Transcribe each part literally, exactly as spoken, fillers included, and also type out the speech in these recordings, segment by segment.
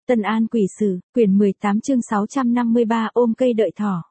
Tân An Quỷ Sử, quyển mười tám chương sáu trăm năm mươi ba ôm cây đợi thỏ.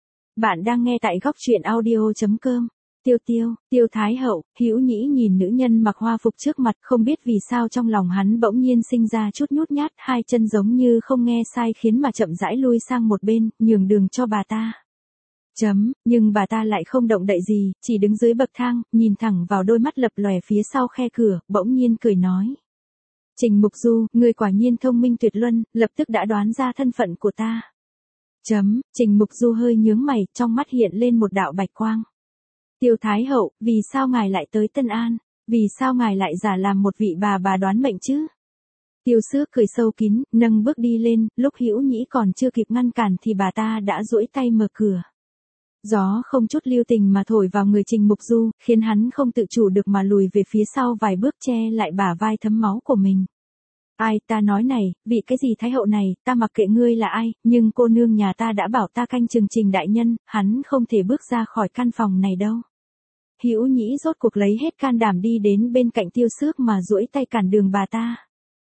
Bạn đang nghe tại góc truyện audio chấm com. Tiêu tiêu, Tiêu Thái Hậu, Hữu Nhĩ nhìn nữ nhân mặc hoa phục trước mặt, không biết vì sao trong lòng hắn bỗng nhiên sinh ra chút nhút nhát, hai chân giống như không nghe sai khiến mà chậm rãi lui sang một bên, nhường đường cho bà ta. Chấm, nhưng bà ta lại không động đậy gì, chỉ đứng dưới bậc thang, nhìn thẳng vào đôi mắt lập lòe phía sau khe cửa, bỗng nhiên cười nói. Trình Mục Du, ngươi quả nhiên thông minh tuyệt luân, lập tức đã đoán ra thân phận của ta. Chấm, Trình Mục Du hơi nhướng mày, trong mắt hiện lên một đạo bạch quang. Tiêu Thái Hậu, vì sao ngài lại tới Tân An? Vì sao ngài lại giả làm một vị bà bà đoán mệnh chứ? Tiêu Xước cười sâu kín, nâng bước đi lên, lúc Hữu Nhĩ còn chưa kịp ngăn cản thì bà ta đã duỗi tay mở cửa. Gió không chút lưu tình mà thổi vào người Trình Mục Du, khiến hắn không tự chủ được mà lùi về phía sau vài bước che lại bả vai thấm máu của mình. Ai, ta nói này, vì cái gì Thái Hậu này, ta mặc kệ ngươi là ai, nhưng cô nương nhà ta đã bảo ta canh chừng Trình đại nhân, hắn không thể bước ra khỏi căn phòng này đâu. Hữu Nhĩ rốt cuộc lấy hết can đảm đi đến bên cạnh Tiêu Xước mà duỗi tay cản đường bà ta.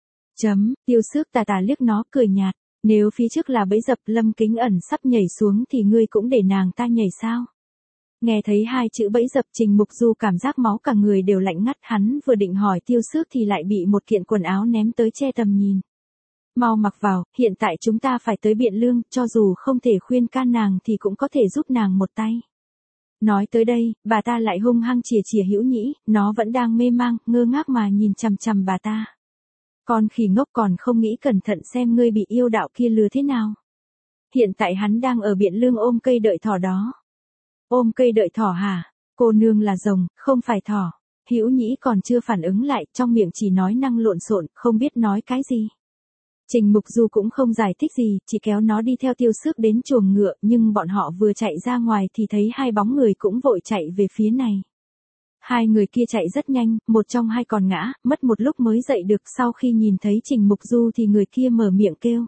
Chấm, Tiêu Xước tà tà liếc nó cười nhạt. Nếu phía trước là bẫy dập Lâm Kính Ẩn sắp nhảy xuống thì ngươi cũng để nàng ta nhảy sao? Nghe thấy hai chữ bẫy dập Trình Mục Du cảm giác máu cả người đều lạnh ngắt, hắn vừa định hỏi Tiêu Xước thì lại bị một kiện quần áo ném tới che tầm nhìn. Mau mặc vào, hiện tại chúng ta phải tới Biện Lương, cho dù không thể khuyên can nàng thì cũng có thể giúp nàng một tay. Nói tới đây, bà ta lại hung hăng chìa chìa Hữu Nhĩ, nó vẫn đang mê mang, ngơ ngác mà nhìn chằm chằm bà ta. Con khỉ ngốc còn không nghĩ cẩn thận xem ngươi bị yêu đạo kia lừa thế nào. Hiện tại hắn đang ở Biện Lương ôm cây đợi thỏ đó. Ôm cây đợi thỏ hả? Cô nương là rồng, không phải thỏ. Hữu Nhĩ còn chưa phản ứng lại, trong miệng chỉ nói năng lộn xộn, không biết nói cái gì. Trình Mục Du cũng không giải thích gì, chỉ kéo nó đi theo Tiêu Xước đến chuồng ngựa, nhưng bọn họ vừa chạy ra ngoài thì thấy hai bóng người cũng vội chạy về phía này. Hai người kia chạy rất nhanh, một trong hai còn ngã, mất một lúc mới dậy được, sau khi nhìn thấy Trình Mục Du thì người kia mở miệng kêu.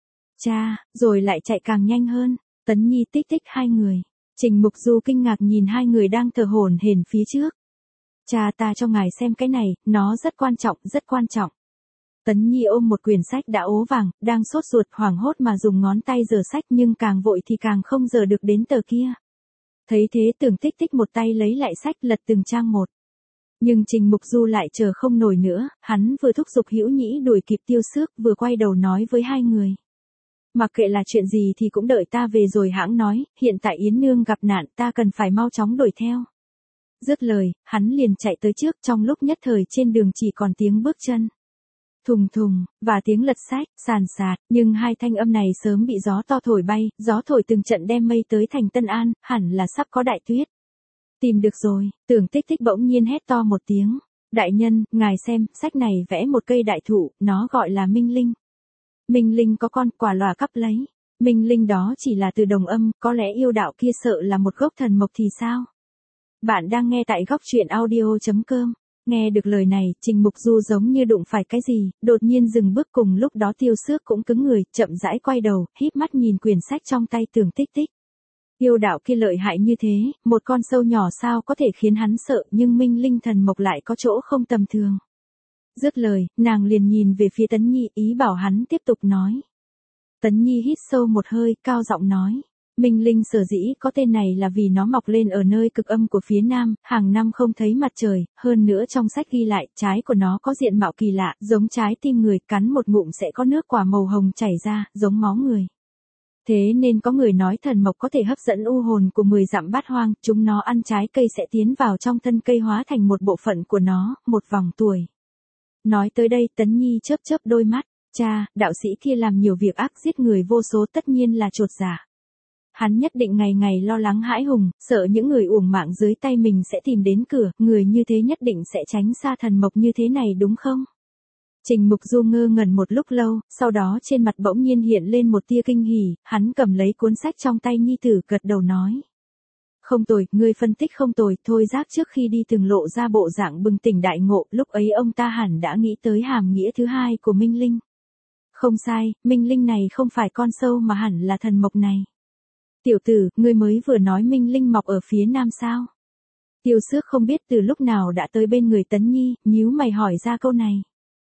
Cha, rồi lại chạy càng nhanh hơn, Tấn Nhi tích tích hai người. Trình Mục Du kinh ngạc nhìn hai người đang thở hổn hển phía trước. Cha ta cho ngài xem cái này, nó rất quan trọng, rất quan trọng. Tấn Nhi ôm một quyển sách đã ố vàng, đang sốt ruột hoảng hốt mà dùng ngón tay giở sách nhưng càng vội thì càng không giở được đến tờ kia. Thấy thế Tưởng Tích Tích một tay lấy lại sách lật từng trang một. Nhưng Trình Mục Du lại chờ không nổi nữa, hắn vừa thúc giục Hữu Nhĩ đuổi kịp Tiêu Xước vừa quay đầu nói với hai người. Mặc kệ là chuyện gì thì cũng đợi ta về rồi hãng nói, hiện tại Yến Nương gặp nạn ta cần phải mau chóng đuổi theo. Dứt lời, hắn liền chạy tới trước, trong lúc nhất thời trên đường chỉ còn tiếng bước chân. Thùng thùng, và tiếng lật sách, sàn sạt, nhưng hai thanh âm này sớm bị gió to thổi bay, gió thổi từng trận đem mây tới thành Tân An, hẳn là sắp có đại tuyết. Tìm được rồi, Tưởng Tích Tích bỗng nhiên hét to một tiếng. Đại nhân, ngài xem, sách này vẽ một cây đại thụ, nó gọi là Minh Linh. Minh Linh có con, quả lòa cắp lấy. Minh Linh đó chỉ là từ đồng âm, có lẽ yêu đạo kia sợ là một gốc thần mộc thì sao? Bạn đang nghe tại góc truyện audio chấm com. Nghe được lời này, Trình Mục Du giống như đụng phải cái gì, đột nhiên dừng bước, cùng lúc đó Tiêu Xước cũng cứng người, chậm rãi quay đầu, híp mắt nhìn quyển sách trong tay Tưởng Tích Tích. Yêu đạo kia lợi hại như thế, một con sâu nhỏ sao có thể khiến hắn sợ, nhưng Minh Linh thần mộc lại có chỗ không tầm thường. Dứt lời, nàng liền nhìn về phía Tấn Nhi, ý bảo hắn tiếp tục nói. Tấn Nhi hít sâu một hơi, cao giọng nói. Minh Linh sở dĩ có tên này là vì nó mọc lên ở nơi cực âm của phía nam, hàng năm không thấy mặt trời, hơn nữa trong sách ghi lại, trái của nó có diện mạo kỳ lạ, giống trái tim người, cắn một ngụm sẽ có nước quả màu hồng chảy ra, giống máu người. Thế nên có người nói thần mộc có thể hấp dẫn u hồn của mười dặm bát hoang, chúng nó ăn trái cây sẽ tiến vào trong thân cây hóa thành một bộ phận của nó, một vòng tuổi. Nói tới đây Tấn Nhi chớp chớp đôi mắt, cha, đạo sĩ kia làm nhiều việc ác giết người vô số tất nhiên là chột dạ. Hắn nhất định ngày ngày lo lắng hãi hùng, sợ những người uổng mạng dưới tay mình sẽ tìm đến cửa, người như thế nhất định sẽ tránh xa thần mộc như thế này đúng không? Trình Mục Du ngơ ngẩn một lúc lâu, sau đó trên mặt bỗng nhiên hiện lên một tia kinh hỉ, hắn cầm lấy cuốn sách trong tay nhi tử gật đầu nói. Không tồi, ngươi phân tích không tồi, thôi Giác trước khi đi từng lộ ra bộ dạng bừng tỉnh đại ngộ, lúc ấy ông ta hẳn đã nghĩ tới hàm nghĩa thứ hai của Minh Linh. Không sai, Minh Linh này không phải con sâu mà hẳn là thần mộc này. Tiểu tử, ngươi mới vừa nói Minh Linh mọc ở phía nam sao? Tiêu Xước không biết từ lúc nào đã tới bên người Tấn Nhi, nhíu mày hỏi ra câu này.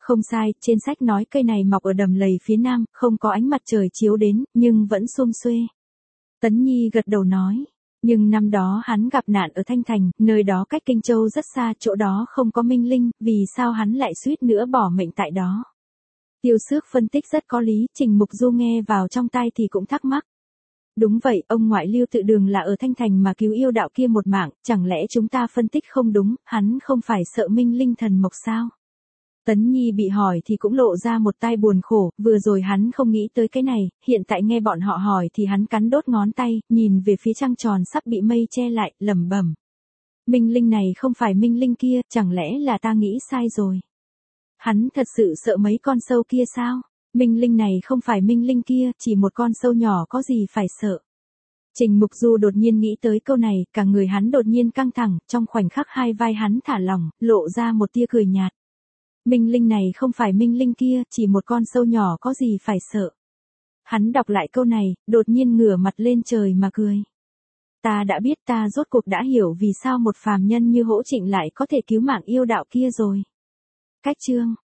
Không sai, trên sách nói cây này mọc ở đầm lầy phía nam, không có ánh mặt trời chiếu đến, nhưng vẫn sum xuê. Tấn Nhi gật đầu nói. Nhưng năm đó hắn gặp nạn ở Thanh Thành, nơi đó cách Kinh Châu rất xa, chỗ đó không có minh linh, vì sao hắn lại suýt nữa bỏ mệnh tại đó. Tiêu Xước phân tích rất có lý, Trình Mục Du nghe vào trong tai thì cũng thắc mắc. Đúng vậy, ông ngoại Lưu Tự Đường là ở Thanh Thành mà cứu yêu đạo kia một mạng, chẳng lẽ chúng ta phân tích không đúng, hắn không phải sợ minh linh thần mộc sao? Tấn Nhi bị hỏi thì cũng lộ ra một tai buồn khổ, vừa rồi hắn không nghĩ tới cái này, hiện tại nghe bọn họ hỏi thì hắn cắn đốt ngón tay, nhìn về phía trăng tròn sắp bị mây che lại, lẩm bẩm. Minh linh này không phải minh linh kia, chẳng lẽ là ta nghĩ sai rồi? Hắn thật sự sợ mấy con sâu kia sao? Minh linh này không phải minh linh kia, chỉ một con sâu nhỏ có gì phải sợ. Trình Mục Du đột nhiên nghĩ tới câu này, cả người hắn đột nhiên căng thẳng, trong khoảnh khắc hai vai hắn thả lỏng, lộ ra một tia cười nhạt. Minh linh này không phải minh linh kia, chỉ một con sâu nhỏ có gì phải sợ. Hắn đọc lại câu này, đột nhiên ngửa mặt lên trời mà cười. Ta đã biết, ta rốt cuộc đã hiểu vì sao một phàm nhân như Hỗ Trịnh lại có thể cứu mạng yêu đạo kia rồi. Cách chương